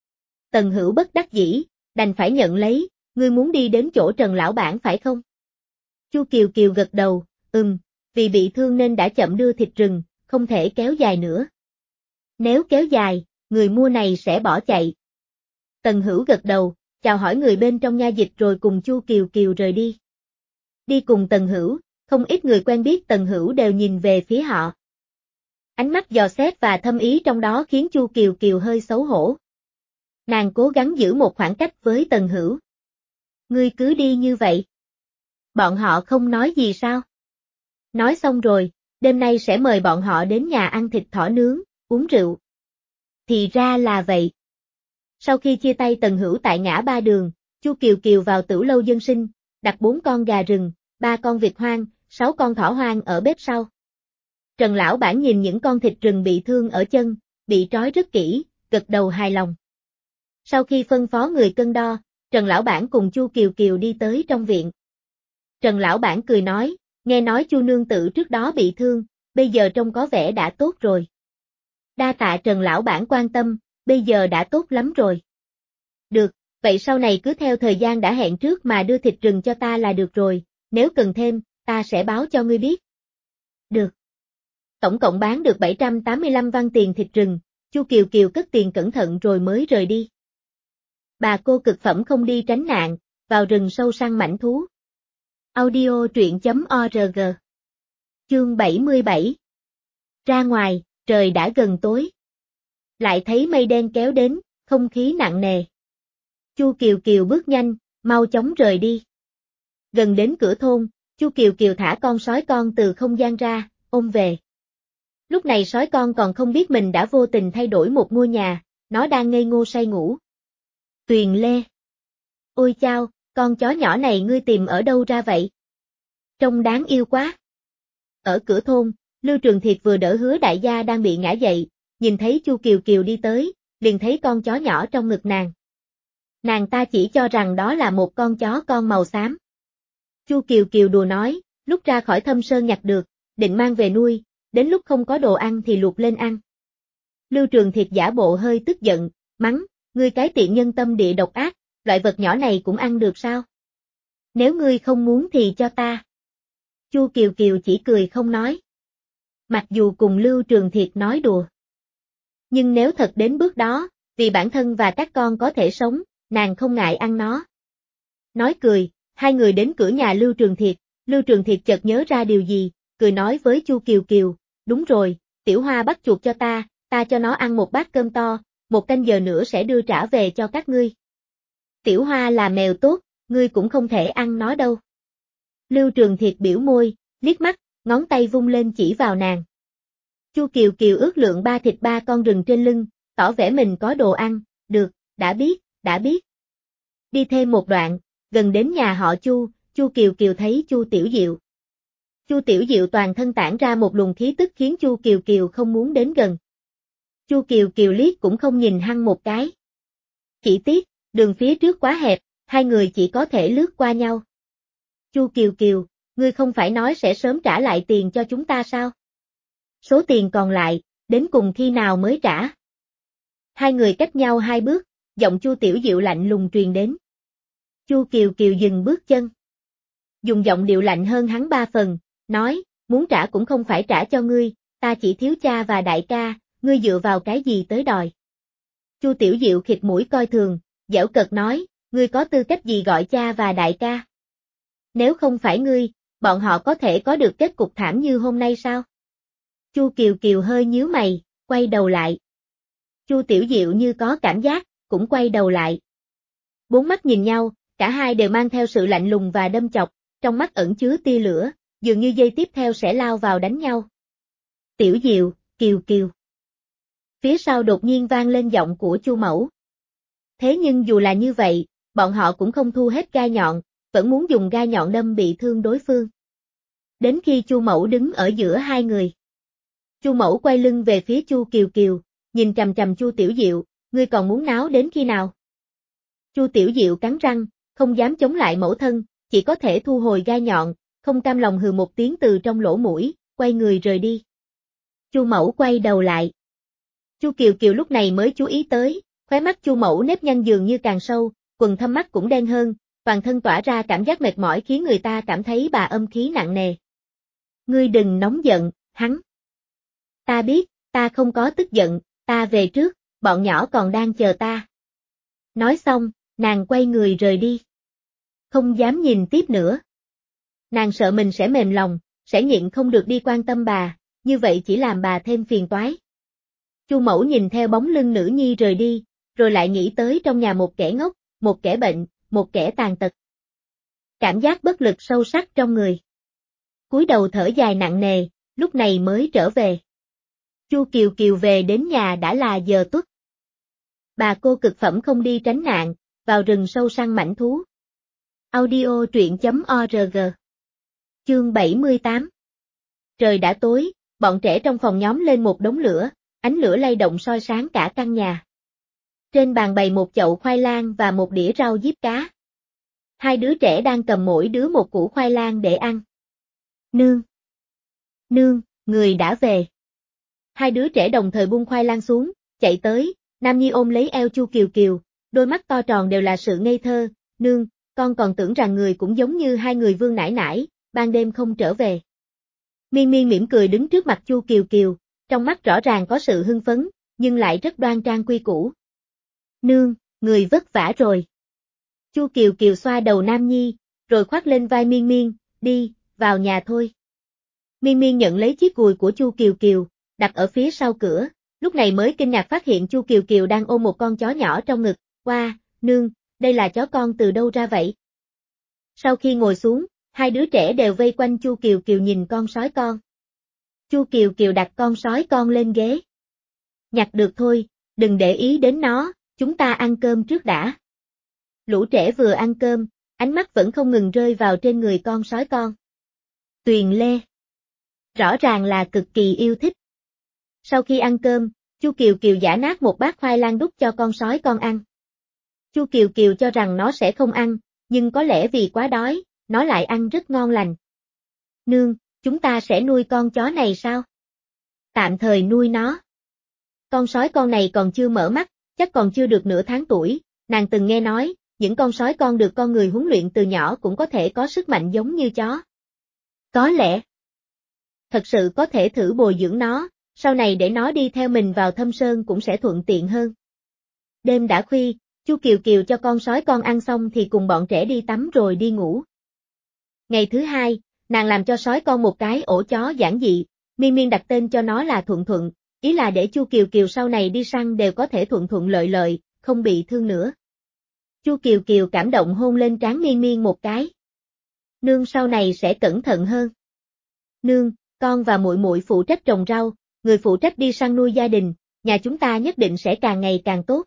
Tần Hữu bất đắc dĩ, đành phải nhận lấy, ngươi muốn đi đến chỗ Trần lão bản phải không? Chu Kiều Kiều gật đầu, ừm, vì bị thương nên đã chậm đưa thịt rừng, không thể kéo dài nữa. Nếu kéo dài, người mua này sẽ bỏ chạy. Tần Hữu gật đầu, chào hỏi người bên trong nha dịch rồi cùng Chu Kiều Kiều rời đi. Đi cùng Tần Hữu, không ít người quen biết Tần Hữu đều nhìn về phía họ. Ánh mắt dò xét và thâm ý trong đó khiến Chu Kiều Kiều hơi xấu hổ. Nàng cố gắng giữ một khoảng cách với Tần Hữu. Ngươi cứ đi như vậy. Bọn họ không nói gì sao? Nói xong rồi, đêm nay sẽ mời bọn họ đến nhà ăn thịt thỏ nướng, uống rượu. Thì ra là vậy. Sau khi chia tay Tần Hữu tại ngã ba đường, Chu Kiều Kiều vào Tửu lâu dân sinh, đặt bốn con gà rừng, ba con vịt hoang, sáu con thỏ hoang ở bếp sau. Trần lão bản nhìn những con thịt rừng bị thương ở chân, bị trói rất kỹ, gật đầu hài lòng. Sau khi phân phó người cân đo, Trần lão bản cùng Chu Kiều Kiều đi tới trong viện. Trần lão bản cười nói, nghe nói Chu nương tử trước đó bị thương, bây giờ trông có vẻ đã tốt rồi. Đa tạ Trần lão bản quan tâm, bây giờ đã tốt lắm rồi. Được, vậy sau này cứ theo thời gian đã hẹn trước mà đưa thịt rừng cho ta là được rồi, nếu cần thêm, ta sẽ báo cho ngươi biết. Được. Tổng cộng bán được bảy trăm tám mươi lăm văn tiền thịt rừng, Chu Kiều Kiều cất tiền cẩn thận rồi mới rời đi. Bà cô cực phẩm không đi tránh nạn, vào rừng sâu săn mãnh thú. Audio truyện.org. Chương bảy mươi bảy. Ra ngoài, trời đã gần tối. Lại thấy mây đen kéo đến, không khí nặng nề. Chu Kiều Kiều bước nhanh, mau chóng rời đi. Gần đến cửa thôn, Chu Kiều Kiều thả con sói con từ không gian ra, ôm về. Lúc này sói con còn không biết mình đã vô tình thay đổi một ngôi nhà, nó đang ngây ngô say ngủ. Tuyền Lê. Ôi chao, con chó nhỏ này ngươi tìm ở đâu ra vậy? Trông đáng yêu quá. Ở cửa thôn, Lưu Trường Thiệt vừa đỡ Hứa đại gia đang bị ngã dậy, nhìn thấy Chu Kiều Kiều đi tới, liền thấy con chó nhỏ trong ngực nàng. Nàng ta chỉ cho rằng đó là một con chó con màu xám. Chu Kiều Kiều đùa nói, lúc ra khỏi Thâm Sơn nhặt được, định mang về nuôi, đến lúc không có đồ ăn thì luộc lên ăn. Lưu Trường Thiệt giả bộ hơi tức giận, mắng, ngươi cái tiện nhân tâm địa độc ác, loại vật nhỏ này cũng ăn được sao? Nếu ngươi không muốn thì cho ta. Chu Kiều Kiều chỉ cười không nói. Mặc dù cùng Lưu Trường Thiệt nói đùa. Nhưng nếu thật đến bước đó, vì bản thân và các con có thể sống, nàng không ngại ăn nó. Nói cười, hai người đến cửa nhà Lưu Trường Thiệt, Lưu Trường Thiệt chợt nhớ ra điều gì, cười nói với Chu Kiều Kiều, đúng rồi, Tiểu Hoa bắt chuột cho ta, ta cho nó ăn một bát cơm to, một canh giờ nữa sẽ đưa trả về cho các ngươi. Tiểu Hoa là mèo tốt, ngươi cũng không thể ăn nó đâu. Lưu Trường Thiệt biểu môi, liếc mắt, ngón tay vung lên chỉ vào nàng. Chu Kiều Kiều ước lượng ba thịt ba con rừng trên lưng, tỏ vẻ mình có đồ ăn, được, đã biết, đã biết. Đi thêm một đoạn, gần đến nhà họ Chu, Chu Kiều Kiều thấy Chu Tiểu Diệu. Chu Tiểu Diệu toàn thân tản ra một luồng khí tức khiến Chu Kiều Kiều không muốn đến gần. Chu Kiều Kiều liếc cũng không nhìn hắn một cái. Chỉ tiếc, đường phía trước quá hẹp, hai người chỉ có thể lướt qua nhau. Chu Kiều Kiều, ngươi không phải nói sẽ sớm trả lại tiền cho chúng ta sao? Số tiền còn lại, đến cùng khi nào mới trả? Hai người cách nhau hai bước, giọng Chu Tiểu Diệu lạnh lùng truyền đến. Chu Kiều Kiều dừng bước chân. Dùng giọng điệu lạnh hơn hắn ba phần, nói, muốn trả cũng không phải trả cho ngươi, ta chỉ thiếu cha và đại ca, ngươi dựa vào cái gì tới đòi. Chu Tiểu Diệu khịt mũi coi thường, giễu cợt nói, ngươi có tư cách gì gọi cha và đại ca? Nếu không phải ngươi, bọn họ có thể có được kết cục thảm như hôm nay sao? Chu Kiều Kiều hơi nhíu mày, quay đầu lại. Chu Tiểu Diệu như có cảm giác, cũng quay đầu lại. Bốn mắt nhìn nhau, cả hai đều mang theo sự lạnh lùng và đâm chọc, trong mắt ẩn chứa tia lửa, dường như giây tiếp theo sẽ lao vào đánh nhau. Tiểu Diệu, Kiều Kiều. Phía sau đột nhiên vang lên giọng của Chu Mẫu. Thế nhưng dù là như vậy, bọn họ cũng không thu hết gai nhọn, vẫn muốn dùng gai nhọn đâm bị thương đối phương. Đến khi Chu Mẫu đứng ở giữa hai người. Chu Mẫu quay lưng về phía Chu Kiều Kiều, nhìn trầm trầm Chu Tiểu Diệu, ngươi còn muốn náo đến khi nào? Chu Tiểu Diệu cắn răng, không dám chống lại mẫu thân, chỉ có thể thu hồi gai nhọn, không cam lòng hừ một tiếng từ trong lỗ mũi, quay người rời đi. Chu Mẫu quay đầu lại. Chu Kiều Kiều lúc này mới chú ý tới, khóe mắt Chu Mẫu nếp nhăn dường như càng sâu, quần thâm mắt cũng đen hơn, toàn thân tỏa ra cảm giác mệt mỏi khiến người ta cảm thấy bà âm khí nặng nề. Ngươi đừng nóng giận, hắn. Ta biết, ta không có tức giận, ta về trước, bọn nhỏ còn đang chờ ta. Nói xong, nàng quay người rời đi. Không dám nhìn tiếp nữa. Nàng sợ mình sẽ mềm lòng, sẽ nhịn không được đi quan tâm bà, như vậy chỉ làm bà thêm phiền toái. Chu Mẫu nhìn theo bóng lưng nữ nhi rời đi, rồi lại nghĩ tới trong nhà một kẻ ngốc, một kẻ bệnh, một kẻ tàn tật. Cảm giác bất lực sâu sắc trong người. Cúi đầu thở dài nặng nề, lúc này mới trở về. Chu Kiều Kiều về đến nhà đã là giờ tuất. Bà cô cực phẩm không đi tránh nạn, vào rừng sâu săn mãnh thú. Audio truyện.org. Chương bảy mươi tám. Trời đã tối, bọn trẻ trong phòng nhóm lên một đống lửa, ánh lửa lay động soi sáng cả căn nhà. Trên bàn bày một chậu khoai lang và một đĩa rau diếp cá. Hai đứa trẻ đang cầm mỗi đứa một củ khoai lang để ăn. Nương! Nương, người đã về. Hai đứa trẻ đồng thời buông khoai lang xuống, chạy tới, Nam Nhi ôm lấy eo Chu Kiều Kiều, đôi mắt to tròn đều là sự ngây thơ, nương, con còn tưởng rằng người cũng giống như hai người Vương nải nải, ban đêm không trở về. Miên Miên mỉm cười đứng trước mặt Chu Kiều Kiều, trong mắt rõ ràng có sự hưng phấn, nhưng lại rất đoan trang quy củ. Nương, Người vất vả rồi. Chu Kiều Kiều xoa đầu Nam Nhi, rồi khoác lên vai Miên Miên, đi, vào nhà thôi. Miên Miên nhận lấy chiếc gùi của Chu Kiều Kiều, đặt ở phía sau cửa, lúc này mới kinh ngạc phát hiện Chu Kiều Kiều đang ôm một con chó nhỏ trong ngực. Wow, nương, đây là chó con từ đâu ra vậy? Sau khi ngồi xuống, hai đứa trẻ đều vây quanh Chu Kiều Kiều nhìn con sói con. Chu Kiều Kiều đặt con sói con lên ghế. Nhặt được thôi, đừng để ý đến nó, chúng ta ăn cơm trước đã. Lũ trẻ vừa ăn cơm, ánh mắt vẫn không ngừng rơi vào trên người con sói con. Tuyền Lê. Rõ ràng là cực kỳ yêu thích. Sau khi ăn cơm, Chu Kiều Kiều giã nát một bát khoai lang đút cho con sói con ăn. Chu Kiều Kiều cho rằng nó sẽ không ăn, nhưng có lẽ vì quá đói, nó lại ăn rất ngon lành. Nương, chúng ta sẽ nuôi con chó này sao? Tạm thời nuôi nó. Con sói con này còn chưa mở mắt, chắc còn chưa được nửa tháng tuổi, nàng từng nghe nói, những con sói con được con người huấn luyện từ nhỏ cũng có thể có sức mạnh giống như chó. Có lẽ, thật sự có thể thử bồi dưỡng nó, sau này để nó đi theo mình vào thâm sơn cũng sẽ thuận tiện hơn. Đêm đã khuya, Chu Kiều Kiều cho con sói con ăn xong thì cùng bọn trẻ đi tắm rồi đi ngủ. Ngày thứ hai, nàng làm cho sói con một cái ổ chó giản dị, Miên Miên đặt tên cho nó là Thuận Thuận, ý là để Chu Kiều Kiều sau này đi săn đều có thể thuận thuận lợi lợi, không bị thương nữa. Chu Kiều Kiều cảm động hôn lên trán Miên Miên một cái. Nương sau này sẽ cẩn thận hơn. Nương, con và muội muội phụ trách trồng rau, người phụ trách đi săn nuôi gia đình, nhà chúng ta nhất định sẽ càng ngày càng tốt.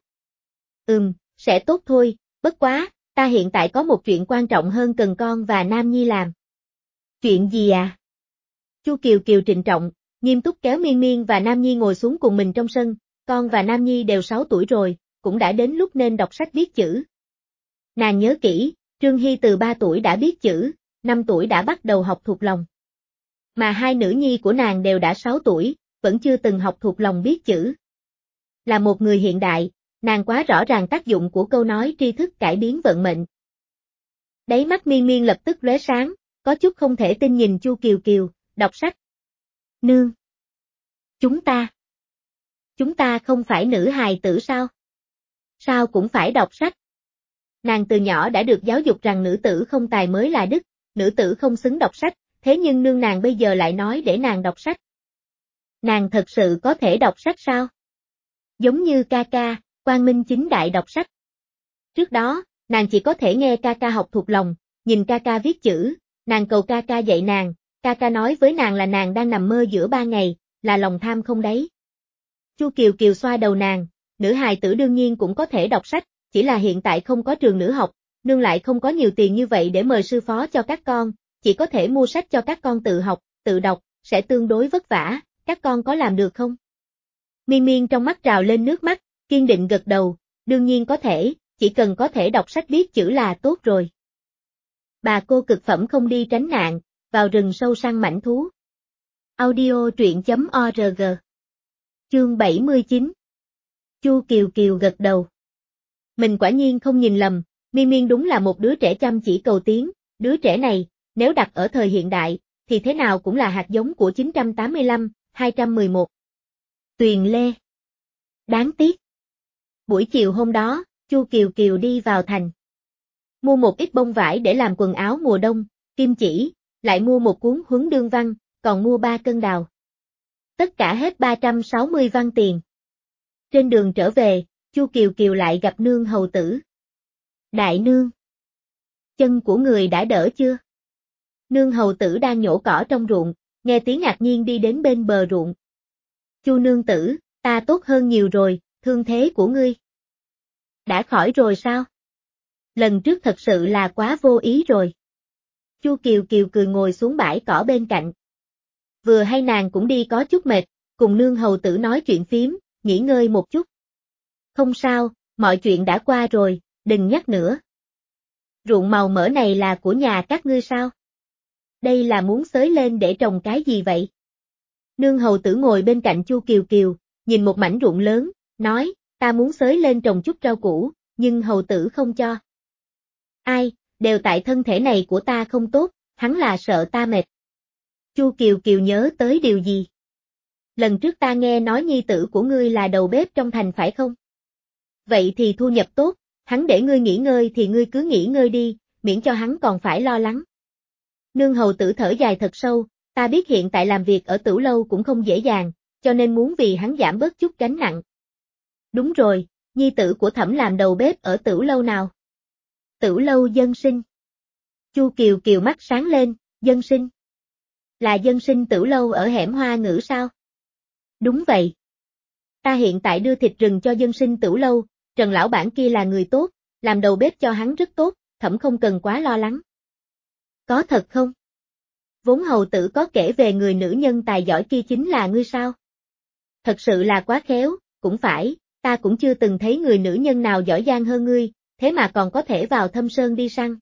Ừm, sẽ tốt thôi, bất quá, ta hiện tại có một chuyện quan trọng hơn cần con và Nam Nhi làm. Chuyện gì à? Chu Kiều Kiều trịnh trọng, nghiêm túc kéo Miên Miên và Nam Nhi ngồi xuống cùng mình trong sân, con và Nam Nhi đều sáu tuổi rồi, cũng đã đến lúc nên đọc sách viết chữ. Nàng nhớ kỹ, Trương Hy từ ba tuổi đã biết chữ, năm tuổi đã bắt đầu học thuộc lòng. Mà hai nữ nhi của nàng đều đã sáu tuổi, vẫn chưa từng học thuộc lòng biết chữ. Là một người hiện đại, nàng quá rõ ràng tác dụng của câu nói tri thức cải biến vận mệnh. Đáy mắt Miên Miên lập tức lóe sáng, có chút không thể tin nhìn Chu Kiều Kiều, đọc sách. Nương! Chúng ta! Chúng ta không phải nữ hài tử sao? Sao cũng phải đọc sách? Nàng từ nhỏ đã được giáo dục rằng nữ tử không tài mới là đức, nữ tử không xứng đọc sách, thế nhưng nương nàng bây giờ lại nói để nàng đọc sách. Nàng thật sự có thể đọc sách sao? Giống như ca ca, quang minh chính đại đọc sách. Trước đó, nàng chỉ có thể nghe ca ca học thuộc lòng, nhìn ca ca viết chữ, nàng cầu ca ca dạy nàng, ca ca nói với nàng là nàng đang nằm mơ giữa ba ngày, là lòng tham không đáy. Chu Kiều Kiều xoa đầu nàng, nữ hài tử đương nhiên cũng có thể đọc sách, chỉ là hiện tại không có trường nữ học, nương lại không có nhiều tiền như vậy để mời sư phó cho các con, chỉ có thể mua sách cho các con tự học, tự đọc, sẽ tương đối vất vả, các con có làm được không? Miên Miên trong mắt trào lên nước mắt, kiên định gật đầu, đương nhiên có thể, chỉ cần có thể đọc sách biết chữ là tốt rồi. Bà cô cực phẩm không đi tránh nạn, vào rừng sâu săn mãnh thú. Audio truyện chấm org. Chương bảy mươi chín. Chu Kiều Kiều gật đầu. Mình quả nhiên không nhìn lầm, Miên Miên đúng là một đứa trẻ chăm chỉ cầu tiến, đứa trẻ này, nếu đặt ở thời hiện đại, thì thế nào cũng là hạt giống của chín trăm tám mươi lăm, hai trăm mười một. Tuyền Lê. Đáng tiếc. Buổi chiều hôm đó, Chu Kiều Kiều đi vào thành. Mua một ít bông vải để làm quần áo mùa đông, kim chỉ, lại mua một cuốn huấn đương văn, còn mua ba cân đào. Tất cả hết ba trăm sáu mươi văn tiền. Trên đường trở về, Chu Kiều Kiều lại gặp nương hầu tử. Đại nương. Chân của người đã đỡ chưa? Nương hầu tử đang nhổ cỏ trong ruộng, nghe tiếng ngạc nhiên đi đến bên bờ ruộng. Chu nương tử, ta tốt hơn nhiều rồi, thương thế của ngươi. Đã khỏi rồi sao? Lần trước thật sự là quá vô ý rồi. Chu Kiều Kiều cười ngồi xuống bãi cỏ bên cạnh. Vừa hay nàng cũng đi có chút mệt, cùng nương hầu tử nói chuyện phím, nghỉ ngơi một chút. Không sao, mọi chuyện đã qua rồi, đừng nhắc nữa. Ruộng màu mỡ này là của nhà các ngươi sao? Đây là muốn xới lên để trồng cái gì vậy? Nương hầu tử ngồi bên cạnh Chu Kiều Kiều, nhìn một mảnh ruộng lớn, nói, ta muốn xới lên trồng chút rau củ, nhưng hầu tử không cho. Ai, đều tại thân thể này của ta không tốt, hắn là sợ ta mệt. Chu Kiều Kiều nhớ tới điều gì? Lần trước ta nghe nói nhi tử của ngươi là đầu bếp trong thành phải không? Vậy thì thu nhập tốt, hắn để ngươi nghỉ ngơi thì ngươi cứ nghỉ ngơi đi, miễn cho hắn còn phải lo lắng. Nương hầu tử thở dài thật sâu, ta biết hiện tại làm việc ở Tửu lâu cũng không dễ dàng, cho nên muốn vì hắn giảm bớt chút gánh nặng. Đúng rồi, nhi tử của Thẩm làm đầu bếp ở Tửu lâu nào? Tửu lâu Dân Sinh. Chu Kiều Kiều mắt sáng lên, Dân Sinh. Là Dân Sinh Tửu lâu ở hẻm Hoa Ngữ sao? Đúng vậy. Ta hiện tại đưa thịt rừng cho Dân Sinh Tửu lâu, Trần lão bản kia là người tốt, làm đầu bếp cho hắn rất tốt, Thẩm không cần quá lo lắng. Có thật không? Vốn hầu tử có kể về người nữ nhân tài giỏi kia chính là ngươi sao? Thật sự là quá khéo, cũng phải, ta cũng chưa từng thấy người nữ nhân nào giỏi giang hơn ngươi, thế mà còn có thể vào Thâm Sơn đi săn.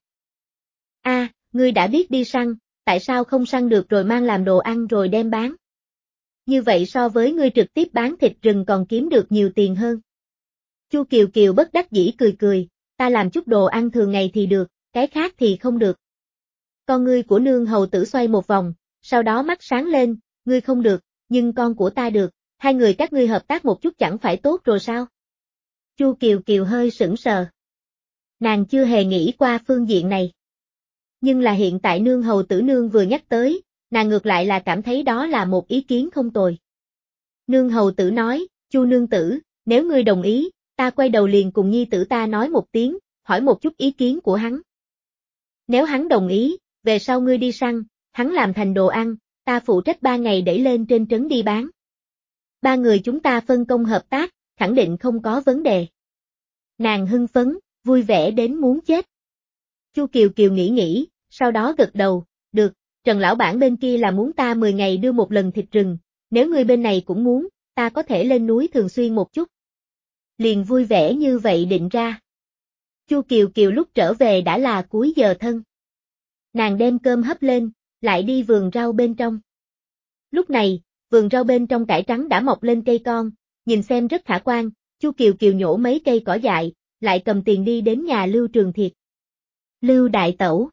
A, à, ngươi đã biết đi săn, tại sao không săn được rồi mang làm đồ ăn rồi đem bán? Như vậy so với ngươi trực tiếp bán thịt rừng còn kiếm được nhiều tiền hơn. Chu Kiều Kiều bất đắc dĩ cười cười, ta làm chút đồ ăn thường ngày thì được, cái khác thì không được. Con ngươi của nương hầu tử xoay một vòng, sau đó mắt sáng lên, ngươi không được, nhưng con của ta được, hai người các ngươi hợp tác một chút chẳng phải tốt rồi sao? Chu Kiều Kiều hơi sững sờ. Nàng chưa hề nghĩ qua phương diện này. Nhưng là hiện tại nương hầu tử nương vừa nhắc tới, nàng ngược lại là cảm thấy đó là một ý kiến không tồi. Nương hầu tử nói, Chu nương tử, nếu ngươi đồng ý, ta quay đầu liền cùng nhi tử ta nói một tiếng, hỏi một chút ý kiến của hắn. Nếu hắn đồng ý, về sau ngươi đi săn, hắn làm thành đồ ăn, ta phụ trách ba ngày đẩy lên trên trấn đi bán. Ba người chúng ta phân công hợp tác, khẳng định không có vấn đề. Nàng hưng phấn, vui vẻ đến muốn chết. Chu Kiều Kiều nghĩ nghĩ, sau đó gật đầu, được, Trần lão bản bên kia là muốn ta mười ngày đưa một lần thịt rừng, nếu ngươi bên này cũng muốn, ta có thể lên núi thường xuyên một chút. Liền vui vẻ như vậy định ra. Chu Kiều Kiều lúc trở về đã là cuối giờ thân. Nàng đem cơm hấp lên, lại đi vườn rau bên trong. Lúc này, vườn rau bên trong cải trắng đã mọc lên cây con, nhìn xem rất khả quan, Chu Kiều Kiều nhổ mấy cây cỏ dại, lại cầm tiền đi đến nhà Lưu Trường Thiệt. Lưu đại tẩu.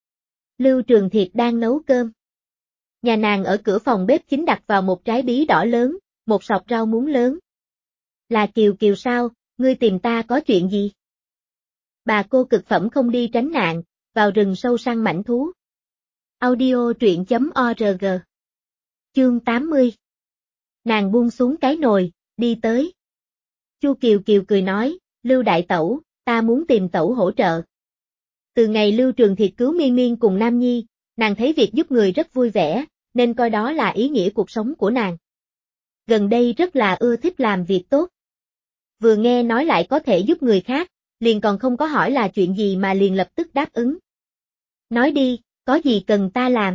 Lưu Trường Thiệt đang nấu cơm. Nhà nàng ở cửa phòng bếp chính đặt vào một trái bí đỏ lớn, một sọt rau muống lớn. Là Kiều Kiều sao, ngươi tìm ta có chuyện gì? Bà cô cực phẩm không đi tránh nạn, vào rừng sâu săn mãnh thú. Audio truyện chấm org. Chương tám mươi. Nàng buông xuống cái nồi, đi tới. Chu Kiều Kiều cười nói, Lưu đại tẩu, ta muốn tìm tẩu hỗ trợ. Từ ngày Lưu Trường Thiệt cứu Miên Miên cùng Nam Nhi, nàng thấy việc giúp người rất vui vẻ, nên coi đó là ý nghĩa cuộc sống của nàng. Gần đây rất là ưa thích làm việc tốt. Vừa nghe nói lại có thể giúp người khác, liền còn không có hỏi là chuyện gì mà liền lập tức đáp ứng. Nói đi, có gì cần ta làm?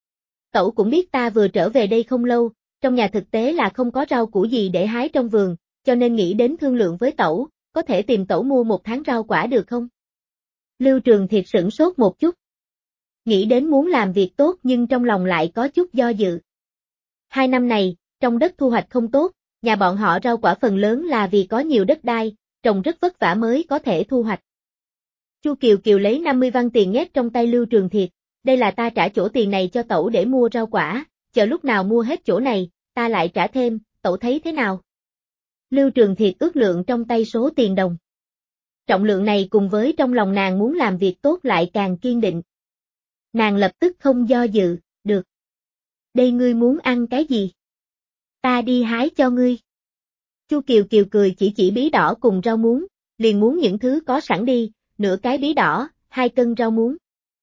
Tẩu cũng biết ta vừa trở về đây không lâu, trong nhà thực tế là không có rau củ gì để hái trong vườn, cho nên nghĩ đến thương lượng với tẩu, có thể tìm tẩu mua một tháng rau quả được không? Lưu Trường Thiệt sửng sốt một chút. Nghĩ đến muốn làm việc tốt nhưng trong lòng lại có chút do dự. Hai năm này, trong đất thu hoạch không tốt, nhà bọn họ rau quả phần lớn là vì có nhiều đất đai, trồng rất vất vả mới có thể thu hoạch. Chu Kiều Kiều lấy năm mươi văn tiền nhét trong tay Lưu Trường Thiệt, đây là ta trả chỗ tiền này cho tẩu để mua rau quả, chờ lúc nào mua hết chỗ này, ta lại trả thêm, tẩu thấy thế nào? Lưu Trường Thiệt ước lượng trong tay số tiền đồng. Trọng lượng này cùng với trong lòng nàng muốn làm việc tốt lại càng kiên định. Nàng lập tức không do dự, được. Đây ngươi muốn ăn cái gì? Ta đi hái cho ngươi. Chu Kiều Kiều cười chỉ chỉ bí đỏ cùng rau muống, liền muốn những thứ có sẵn đi, nửa cái bí đỏ, hai cân rau muống.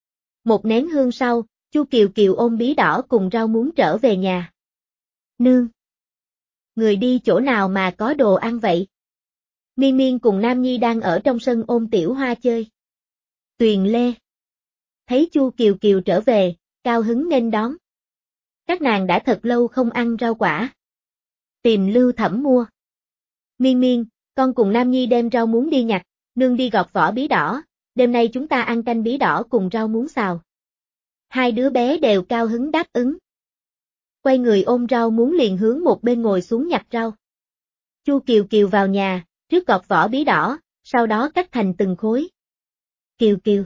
Một nén hương sau, Chu Kiều Kiều ôm bí đỏ cùng rau muống trở về nhà. Nương! Người đi chỗ nào mà có đồ ăn vậy? Miên Miên cùng Nam Nhi đang ở trong sân ôm Tiểu Hoa chơi. Tuyền Lê. Thấy Chu Kiều Kiều trở về, cao hứng nên đón. Các nàng đã thật lâu không ăn rau quả. Tìm Lưu Thẩm mua. Miên Miên, con cùng Nam Nhi đem rau muống đi nhặt, nương đi gọt vỏ bí đỏ, đêm nay chúng ta ăn canh bí đỏ cùng rau muống xào. Hai đứa bé đều cao hứng đáp ứng. Quay người ôm rau muống liền hướng một bên ngồi xuống nhặt rau. Chu Kiều Kiều vào nhà, trước gọt vỏ bí đỏ, sau đó cắt thành từng khối. Kiều Kiều.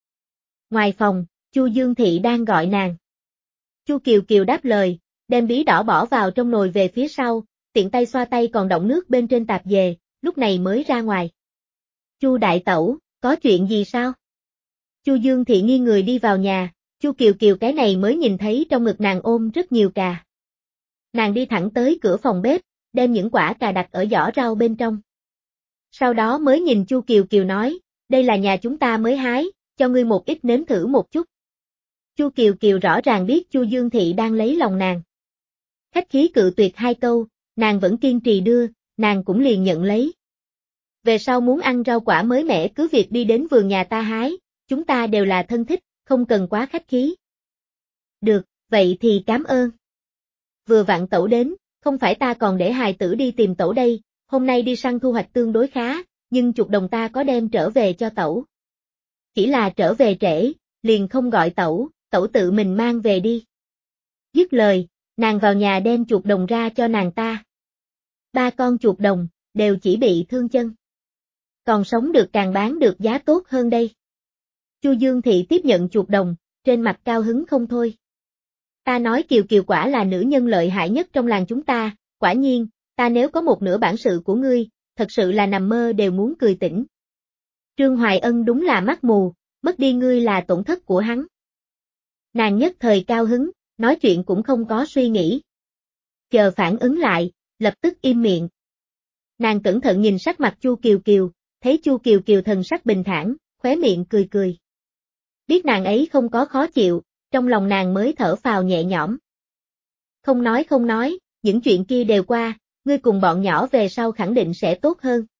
Ngoài phòng, Chu Dương Thị đang gọi nàng. Chu Kiều Kiều đáp lời, đem bí đỏ bỏ vào trong nồi về phía sau, tiện tay xoa tay còn đọng nước bên trên tạp dề, lúc này mới ra ngoài. Chu đại tẩu, có chuyện gì sao? Chu Dương Thị nghi người đi vào nhà, Chu Kiều Kiều cái này mới nhìn thấy trong ngực nàng ôm rất nhiều cà. Nàng đi thẳng tới cửa phòng bếp, đem những quả cà đặt ở giỏ rau bên trong. Sau đó mới nhìn Chu Kiều Kiều nói, đây là nhà chúng ta mới hái, cho ngươi một ít nếm thử một chút. Chu Kiều Kiều rõ ràng biết Chu Dương Thị đang lấy lòng nàng. Khách khí cự tuyệt hai câu, nàng vẫn kiên trì đưa, nàng cũng liền nhận lấy. Về sau muốn ăn rau quả mới mẻ cứ việc đi đến vườn nhà ta hái, chúng ta đều là thân thích, không cần quá khách khí. Được, vậy thì cảm ơn. Vừa vặn tẩu đến, không phải ta còn để hài tử đi tìm tẩu đây, hôm nay đi săn thu hoạch tương đối khá, nhưng chục đồng ta có đem trở về cho tẩu. Chỉ là trở về trễ, liền không gọi tẩu, tẩu tự mình mang về đi. Dứt lời, nàng vào nhà đem chuột đồng ra cho nàng ta. Ba con chuột đồng, đều chỉ bị thương chân. Còn sống được càng bán được giá tốt hơn đây. Chu Dương Thị tiếp nhận chuột đồng, trên mặt cao hứng không thôi. Ta nói Kiều Kiều quả là nữ nhân lợi hại nhất trong làng chúng ta, quả nhiên, ta nếu có một nửa bản sự của ngươi, thật sự là nằm mơ đều muốn cười tỉnh. Trương Hoài Ân đúng là mắt mù, mất đi ngươi là tổn thất của hắn. Nàng nhất thời cao hứng, nói chuyện cũng không có suy nghĩ. Chờ phản ứng lại, lập tức im miệng. Nàng cẩn thận nhìn sắc mặt Chu Kiều Kiều, thấy Chu Kiều Kiều thần sắc bình thản, khóe miệng cười cười. Biết nàng ấy không có khó chịu, trong lòng nàng mới thở phào nhẹ nhõm. Không nói không nói, những chuyện kia đều qua, ngươi cùng bọn nhỏ về sau khẳng định sẽ tốt hơn.